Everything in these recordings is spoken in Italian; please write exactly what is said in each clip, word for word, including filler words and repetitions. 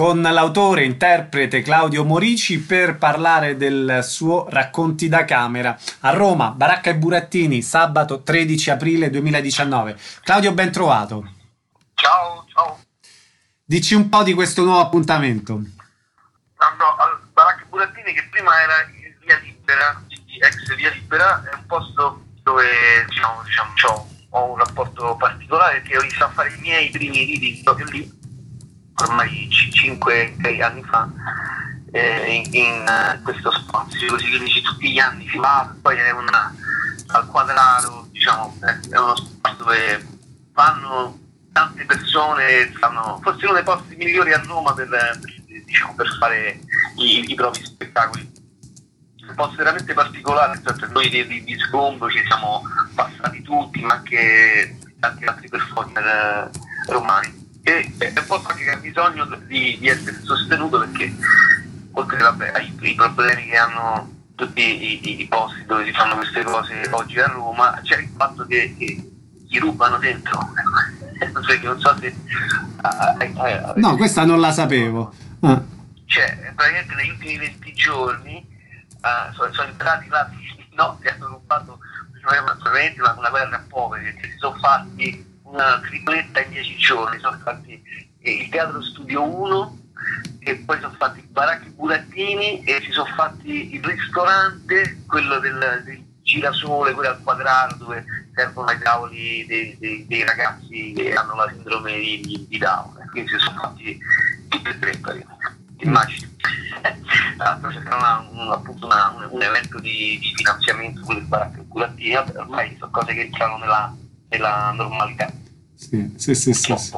con l'autore e interprete Claudio Morici per parlare del suo Racconti da camera a Roma, Baracca e Burattini, sabato tredici aprile duemiladiciannove. Claudio, ben trovato. Ciao, ciao. Dici un po' di questo nuovo appuntamento. No, no, al Baracca e Burattini, che prima era in Via Libera, ex Via Libera, è un posto dove diciamo, diciamo, ho, ho un rapporto particolare, che ho iniziato a fare i miei primi riti proprio lì, ormai cinque sei anni fa, eh, in, in uh, questo spazio, così che dici tutti gli anni si va, poi è una, al quadrato, diciamo, è uno spazio dove vanno tante persone, stanno, forse uno dei posti migliori a Roma per, per, diciamo, per fare i, i propri spettacoli. Un posto veramente particolare, cioè, noi di, di, di sgombro ci siamo passati tutti, ma anche tanti altri performer eh, romani. E è un posto anche che ha bisogno di, di essere sostenuto, perché oltre vabbè, ai, ai problemi che hanno tutti i, i posti dove si fanno queste cose oggi a Roma, c'è il fatto che, che gli rubano dentro. Non so se uh, uh, uh, no, questa non la sapevo. Ah. Cioè, praticamente negli ultimi venti giorni uh, sono, sono entrati là, no, che hanno rubato probabilmente una, una guerra a poveri, che si sono fatti una tripletta in dieci giorni. Sono fatti eh, il Teatro Studio uno, e poi sono fatti i Baracca e Burattini, e si sono fatti il ristorante, quello del, del girasole, quello al quadrato, dove servono ai tavoli dei, dei, dei ragazzi che hanno la sindrome di, di Down. Quindi si sono fatti tutti e tre, praticamente. Immagini. Tra l'altro c'è una, un, appunto una, un, un evento di, di finanziamento con le Baracca e Burattini. Ormai sono cose che entrano nella, nella normalità. Sì, sì, sì, sì, sì.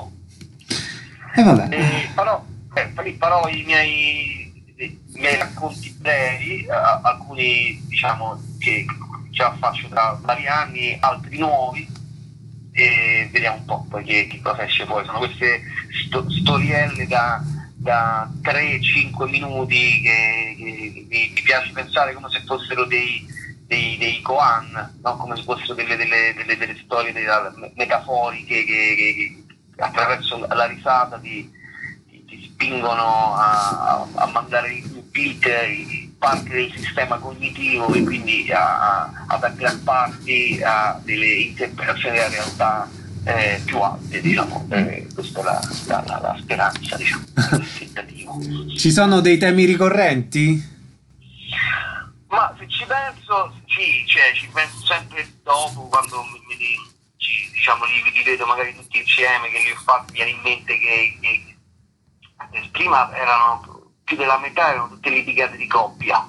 E eh, vabbè. Eh, però, eh, però i miei, i miei racconti brevi, eh, alcuni diciamo che già faccio da vari anni, altri nuovi, e vediamo un po' poi che, che cosa esce poi. Sono queste sto, storielle da, da tre cinque minuti che, che mi, mi piace pensare come se fossero dei, dei, dei koan, no? Come se fossero delle, delle, delle, delle storie delle, metaforiche che, che, che attraverso la risata ti, ti, ti spingono a, a mandare in pit parte del sistema cognitivo, e quindi a, a, ad aggrapparti a delle interpretazioni della realtà eh, più alte, diciamo. Eh, questa è la, la, la, la speranza, diciamo, il tentativo. Ci sono dei temi ricorrenti? Ma se ci penso, sì, cioè ci penso sempre dopo, quando mi, mi, ci, diciamo, li, li vedo magari tutti insieme, che li ho fatti, mi viene in mente che, che prima erano più della metà, erano tutte litigate di coppia.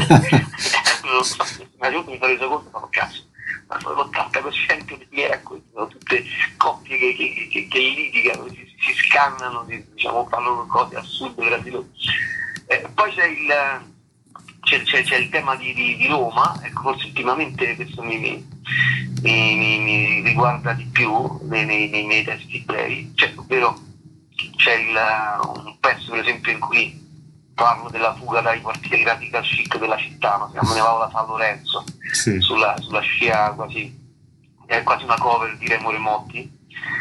Non so, ma io mi sono reso conto, ma cazzo, ma l'ottanta per cento dei miei racconti sono tutte coppie che, che, che, che litigano, si, si scannano, si, diciamo, fanno cose assurde tra di loro. Eh, poi c'è il, c'è, c'è, c'è il tema di, di, di Roma, ecco, forse ultimamente questo mi, mi, mi, mi riguarda di più nei, nei, nei miei testi brevi, cioè, ovvero c'è il, un pezzo per esempio in cui parlo della fuga dai quartieri radical chic della città, no? Si chiama Nevavo da San Lorenzo, sì. sulla, sulla scia, quasi, è quasi una cover di Remo Remotti,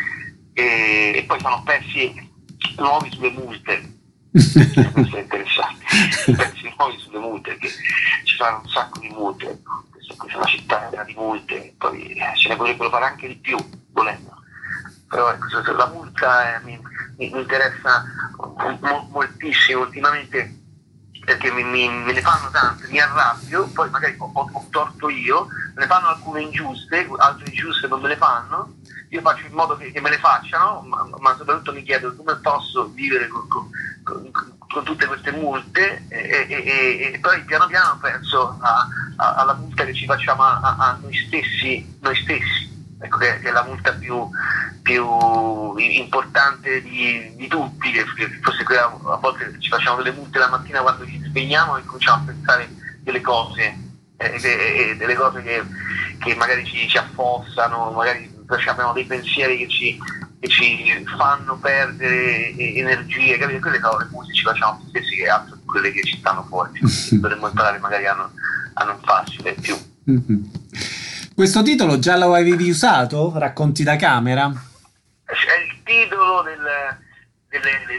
e, e poi sono pezzi nuovi sulle multe. Questo è interessante, pezzi nuovi sulle multe, perché ci fanno un sacco di multe, questa, questa è una città piena di multe, poi eh, ce ne potrebbero fare anche di più, volendo. Però ecco, la multa eh, mi, mi interessa mo, moltissimo ultimamente, perché mi, mi, me ne fanno tante, mi arrabbio, poi magari ho, ho, ho torto io, me ne fanno alcune ingiuste, altre giuste non me le fanno, io faccio in modo che, che me le facciano, ma, ma soprattutto mi chiedo come posso vivere con, con, con, con tutte queste multe, e, e, e, e poi piano piano penso a, a, alla multa che ci facciamo a, a, a noi stessi, noi stessi. Ecco, che, che è la multa più, più importante di, di tutti, che, che forse quella, a volte ci facciamo delle multe la mattina quando ci svegliamo e cominciamo a pensare delle cose, eh, eh, delle cose che, che magari ci, ci affossano, magari abbiamo dei pensieri che ci, che ci fanno perdere energie, capite? Quelle sono le multe che ci facciamo più stessi, che altro di quelle che ci stanno fuori, dovremmo imparare magari a non, a non farcele più. Mm-hmm. Questo titolo già lo avevi usato? Racconti da camera? È il titolo del, delle, delle prime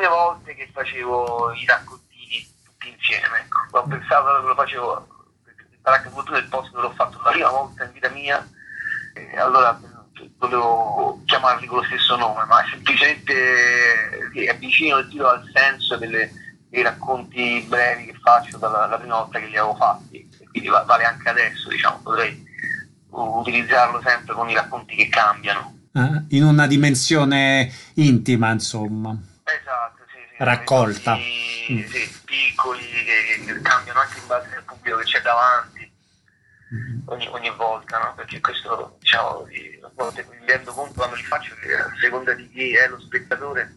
prime volte che facevo i raccontini tutti insieme, ecco. Ho pensato che lo facevo, il Baracca e Burrettini è il posto dove l'ho fatto la prima volta in vita mia, e allora volevo chiamarli con lo stesso nome, ma semplicemente sì, avvicino il titolo al senso delle, dei racconti brevi che faccio dalla la prima volta che li avevo fatti, e quindi vale anche adesso, diciamo, potrei utilizzarlo sempre con i racconti che cambiano. Eh, in una dimensione intima, insomma. Esatto, sì, sì. Raccolta. Racconti, mm. sì, piccoli, che, che cambiano anche in base al pubblico che c'è davanti. Ogni, ogni volta, no? Perché questo, diciamo, a volte mi rendo conto quando li faccio che a seconda di chi è lo spettatore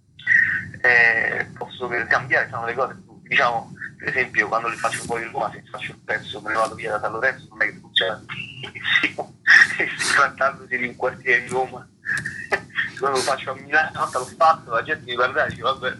eh, posso cambiare, sono le cose, diciamo, per esempio quando li faccio poi in Roma, se faccio il pezzo me ne vado via da San Lorenzo, non è che succede tantissimo, trattandosi di un quartiere di Roma, quando lo faccio a Milano, una volta l'ho fatto, la gente mi guarda e dice vabbè,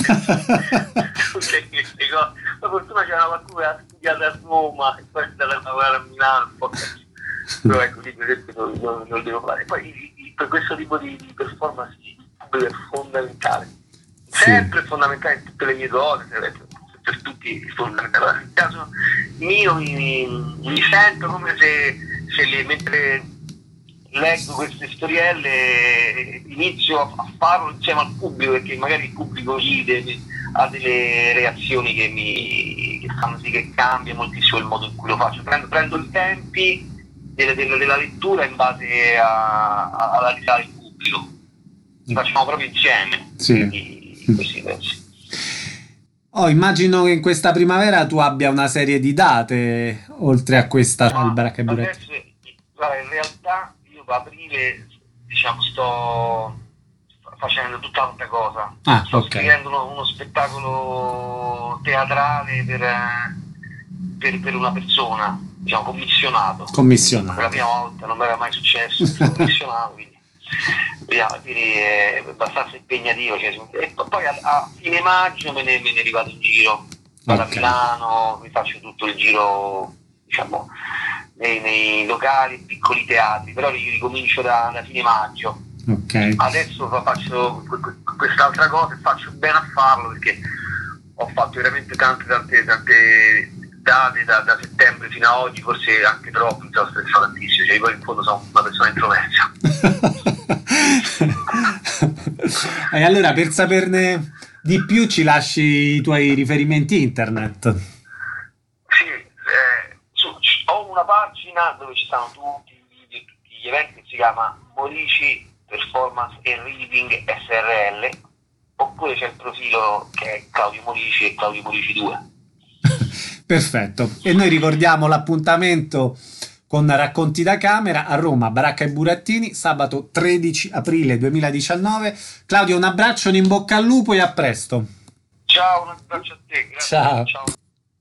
tutte queste cose, per fortuna c'era qualcuno che ha studiato a Roma e poi è andato a lavorare a Milano un po', però ecco, lì per esempio non, non, non lo devo fare. Poi per questo tipo di, di performance il pubblico è fondamentale, sempre sì. Fondamentale in tutte le mie cose, per tutti è fondamentale. Nel caso mio mi, mi, mi sento come se, se le, mentre leggo queste storielle inizio a, a farlo insieme al pubblico, perché magari il pubblico ride, ha delle reazioni che mi che fanno sì che cambia moltissimo il modo in cui lo faccio. Prendo, prendo i tempi della, della, della lettura in base a, a, alla risata del pubblico. Li facciamo proprio insieme. Sì. I, questi pezzi. Oh, immagino che in questa primavera tu abbia una serie di date oltre a questa al Baracca e Burrettini. Guarda, in realtà io a aprile, diciamo, sto facendo tutt'altra cosa. Ah, sto okay. scrivendo uno, uno spettacolo teatrale per, per, per una persona, diciamo, commissionato. Commissionato. Per la prima volta, non mi era mai successo, commissionato, quindi vediamo, quindi è abbastanza impegnativo, cioè, e poi a, a fine maggio me ne, me ne rivado in giro, vado okay. a Milano, mi faccio tutto il giro, diciamo, nei, nei locali, piccoli teatri, però io ricomincio da, da fine maggio. Okay. Adesso faccio quest'altra cosa e faccio bene a farlo, perché ho fatto veramente tante tante tante date da, da settembre fino a oggi, forse anche troppo, mi sono stressato tantissimo, cioè poi in fondo sono una persona introversa. E allora, per saperne di più, ci lasci i tuoi riferimenti internet? Sì, eh, su, ho una pagina dove ci stanno tutti i video, tutti gli eventi, che si chiama Morici Performance e Reading S R L, oppure c'è il profilo che è Claudio Morici e Claudio Morici due. Perfetto, e noi ricordiamo l'appuntamento con Racconti da Camera a Roma, Baracca e Burrettini, sabato tredici aprile duemiladiciannove. Claudio, un abbraccio, un in bocca al lupo e a presto. Ciao, un abbraccio a te, grazie. Ciao. Ciao.